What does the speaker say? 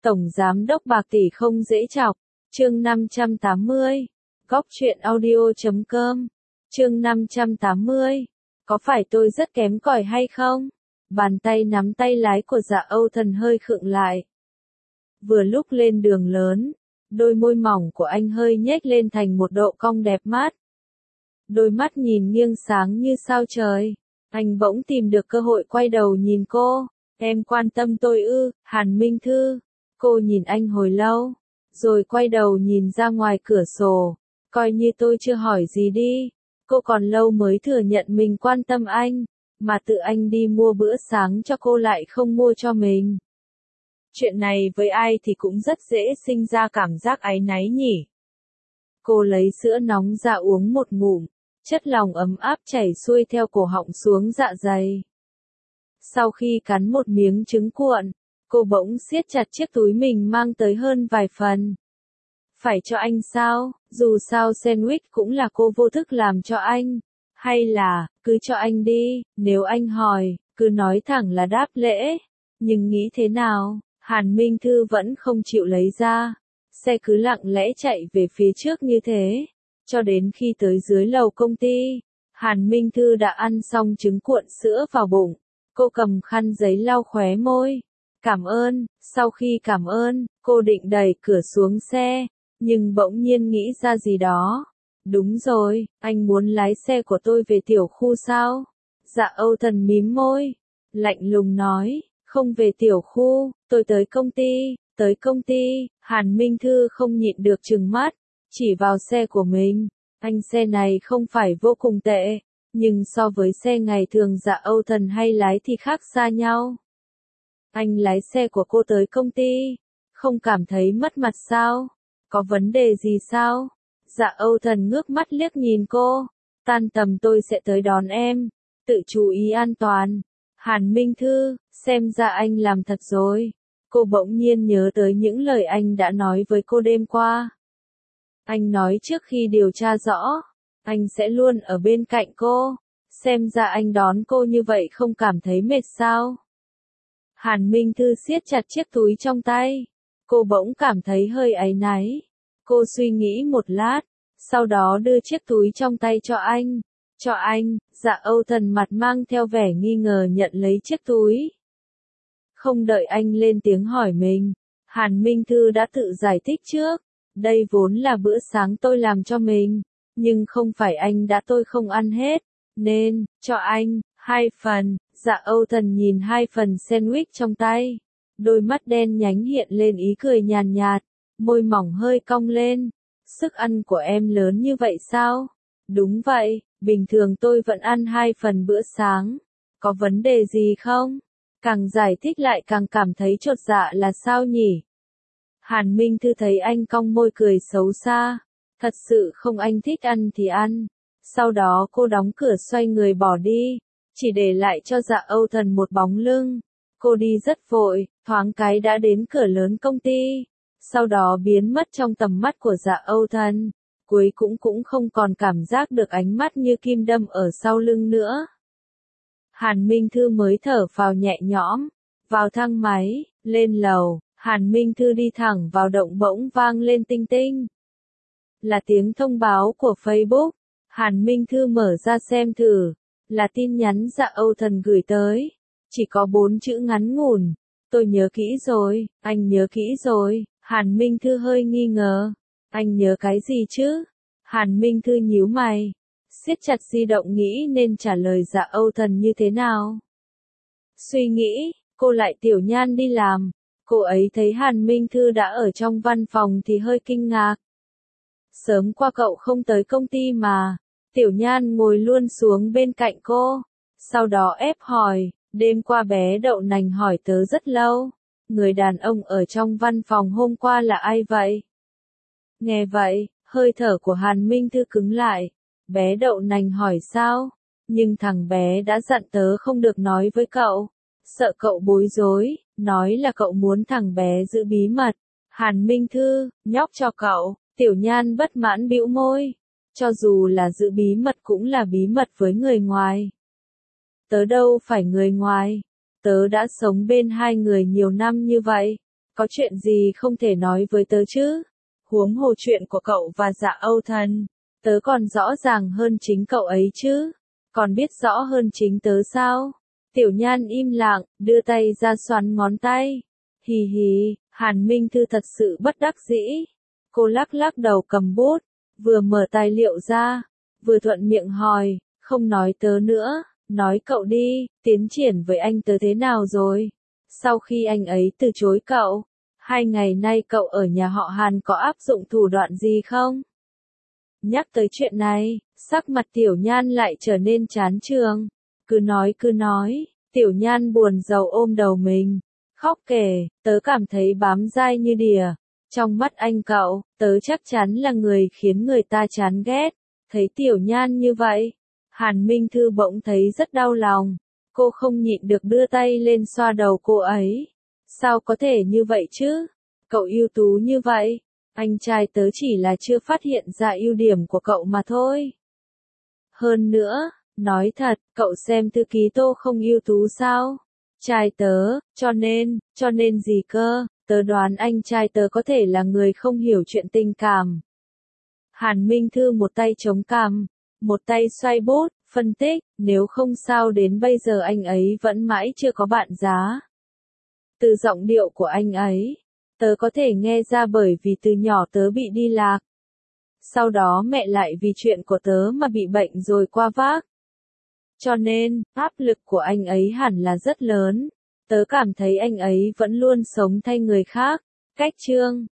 Tổng Giám đốc bạc tỷ không dễ chọc. Chương 580. Góc truyện audio.com. Chương 580. Có phải tôi rất kém cỏi hay không? Bàn tay nắm tay lái của Dạ Âu Thần hơi khựng lại. Vừa lúc lên đường lớn, đôi môi mỏng của anh hơi nhếch lên thành một độ cong đẹp mắt. Đôi mắt nhìn nghiêng sáng như sao trời. Anh bỗng tìm được cơ hội quay đầu nhìn cô. Em quan tâm tôi ư? Hàn Minh Thư. Cô nhìn anh hồi lâu, rồi quay đầu nhìn ra ngoài cửa sổ. Coi như tôi chưa hỏi gì đi. Cô còn lâu mới thừa nhận mình quan tâm anh, mà tự anh đi mua bữa sáng cho cô lại không mua cho mình. Chuyện này với ai thì cũng rất dễ sinh ra cảm giác áy náy nhỉ. Cô lấy sữa nóng ra uống một ngụm, chất lỏng ấm áp chảy xuôi theo cổ họng xuống dạ dày. Sau khi cắn một miếng trứng cuộn, cô bỗng siết chặt chiếc túi mình mang tới hơn vài phần. Phải cho anh sao? Dù sao sandwich cũng là cô vô thức làm cho anh. Hay là, cứ cho anh đi, nếu anh hỏi, cứ nói thẳng là đáp lễ. Nhưng nghĩ thế nào? Hàn Minh Thư vẫn không chịu lấy ra. Xe cứ lặng lẽ chạy về phía trước như thế. Cho đến khi tới dưới lầu công ty, Hàn Minh Thư đã ăn xong trứng cuộn sữa vào bụng. Cô cầm khăn giấy lau khóe môi. Cảm ơn. Sau khi cảm ơn, cô định đẩy cửa xuống xe, nhưng bỗng nhiên nghĩ ra gì đó. Đúng rồi, anh muốn lái xe của tôi về tiểu khu sao? Dạ Âu Thần mím môi, lạnh lùng nói, không về tiểu khu, tôi tới công ty. Tới công ty. Hàn Minh Thư không nhịn được trừng mắt, chỉ vào xe của mình. Anh xe này không phải vô cùng tệ, nhưng so với xe ngày thường Dạ Âu Thần hay lái thì khác xa nhau. Anh lái xe của cô tới công ty, không cảm thấy mất mặt sao? Có vấn đề gì sao? Dạ Âu Thần ngước mắt liếc nhìn cô. Tan tầm tôi sẽ tới đón em. Tự chú ý an toàn. Hàn Minh Thư, xem ra anh làm thật rồi. Cô bỗng nhiên nhớ tới những lời anh đã nói với cô đêm qua. Anh nói trước khi điều tra rõ, anh sẽ luôn ở bên cạnh cô. Xem ra anh đón cô như vậy không cảm thấy mệt sao? Hàn Minh Thư siết chặt chiếc túi trong tay. Cô bỗng cảm thấy hơi áy náy. Cô suy nghĩ một lát, sau đó đưa chiếc túi trong tay cho anh. Cho anh. Dạ Âu Thần mặt mang theo vẻ nghi ngờ nhận lấy chiếc túi. Không đợi anh lên tiếng hỏi mình, Hàn Minh Thư đã tự giải thích trước. Đây vốn là bữa sáng tôi làm cho mình, nhưng không phải anh đã tôi không ăn hết, nên, cho anh, 2 phần. Dạ Âu Thần nhìn 2 phần sandwich trong tay. Đôi mắt đen nhánh hiện lên ý cười nhàn nhạt, môi mỏng hơi cong lên. Sức ăn của em lớn như vậy sao? Đúng vậy, bình thường tôi vẫn ăn 2 phần bữa sáng. Có vấn đề gì không? Càng giải thích lại càng cảm thấy chột dạ là sao nhỉ? Hàn Minh Thư thấy anh cong môi cười xấu xa. Thật sự không anh thích ăn thì ăn. Sau đó cô đóng cửa xoay người bỏ đi, chỉ để lại cho Dạ Âu Thần một bóng lưng. Cô đi rất vội, thoáng cái đã đến cửa lớn công ty. Sau đó biến mất trong tầm mắt của Dạ Âu Thần. Cuối cũng không còn cảm giác được ánh mắt như kim đâm ở sau lưng nữa. Hàn Minh Thư mới thở phào nhẹ nhõm, vào thang máy, lên lầu. Hàn Minh Thư đi thẳng vào động bỗng vang lên tinh tinh. Là tiếng thông báo của Facebook. Hàn Minh Thư mở ra xem thử. Là tin nhắn Dạ Âu Thần gửi tới. Chỉ có 4 chữ ngắn ngủn. Tôi nhớ kỹ rồi, anh nhớ kỹ rồi. Hàn Minh Thư hơi nghi ngờ. Anh nhớ cái gì chứ? Hàn Minh Thư nhíu mày, siết chặt di động nghĩ nên trả lời Dạ Âu Thần như thế nào. Suy nghĩ, cô lại Tiểu Nhan đi làm. Cô ấy thấy Hàn Minh Thư đã ở trong văn phòng thì hơi kinh ngạc. Sớm qua cậu không tới công ty mà. Tiểu Nhan ngồi luôn xuống bên cạnh cô. Sau đó ép hỏi, đêm qua bé Đậu Nành hỏi tớ rất lâu. Người đàn ông ở trong văn phòng hôm qua là ai vậy? Nghe vậy, hơi thở của Hàn Minh Thư cứng lại. Bé Đậu Nành hỏi sao? Nhưng thằng bé đã dặn tớ không được nói với cậu. Sợ cậu bối rối, nói là cậu muốn thằng bé giữ bí mật. Hàn Minh Thư, nhóc cho cậu. Tiểu Nhan bất mãn bĩu môi. Cho dù là giữ bí mật cũng là bí mật với người ngoài. Tớ đâu phải người ngoài. Tớ đã sống bên hai người nhiều năm như vậy. có chuyện gì không thể nói với tớ chứ? Huống hồ chuyện của cậu và Dạ Âu Thần, tớ còn rõ ràng hơn chính cậu ấy chứ. Còn biết rõ hơn chính tớ sao? Tiểu Nhan im lặng, đưa tay ra xoắn ngón tay. Hì hì, Hàn Minh Thư thật sự bất đắc dĩ. Cô lắc lắc đầu cầm bút, vừa mở tài liệu ra, vừa thuận miệng hỏi, không nói tớ nữa, nói cậu đi, tiến triển với anh tớ thế nào rồi? Sau khi anh ấy từ chối cậu, 2 ngày nay cậu ở nhà họ Hàn có áp dụng thủ đoạn gì không? Nhắc tới chuyện này, sắc mặt Tiểu Nhan lại trở nên chán chường. Cứ nói, Tiểu Nhan buồn rầu ôm đầu mình, khóc kể, tớ cảm thấy bám dai như đìa. Trong mắt anh cậu, tớ chắc chắn là người khiến người ta chán ghét. Thấy Tiểu Nhan như vậy, Hàn Minh Thư bỗng thấy rất đau lòng. Cô không nhịn được đưa tay lên xoa đầu cô ấy. Sao có thể như vậy chứ? Cậu ưu tú như vậy. Anh trai tớ chỉ là chưa phát hiện ra ưu điểm của cậu mà thôi. Hơn nữa, nói thật, cậu xem thư ký Tô không ưu tú sao? Trai tớ, cho nên gì cơ? Tớ đoán anh trai tớ có thể là người không hiểu chuyện tình cảm. Hàn Minh Thư một tay chống cằm, một tay xoay bút, phân tích, nếu không sao đến bây giờ anh ấy vẫn mãi chưa có bạn giá. Từ giọng điệu của anh ấy, tớ có thể nghe ra bởi vì từ nhỏ tớ bị đi lạc. Sau đó mẹ lại vì chuyện của tớ mà bị bệnh rồi qua vác. Cho nên, áp lực của anh ấy hẳn là rất lớn. Tớ cảm thấy anh ấy vẫn luôn sống thay người khác. Cách chương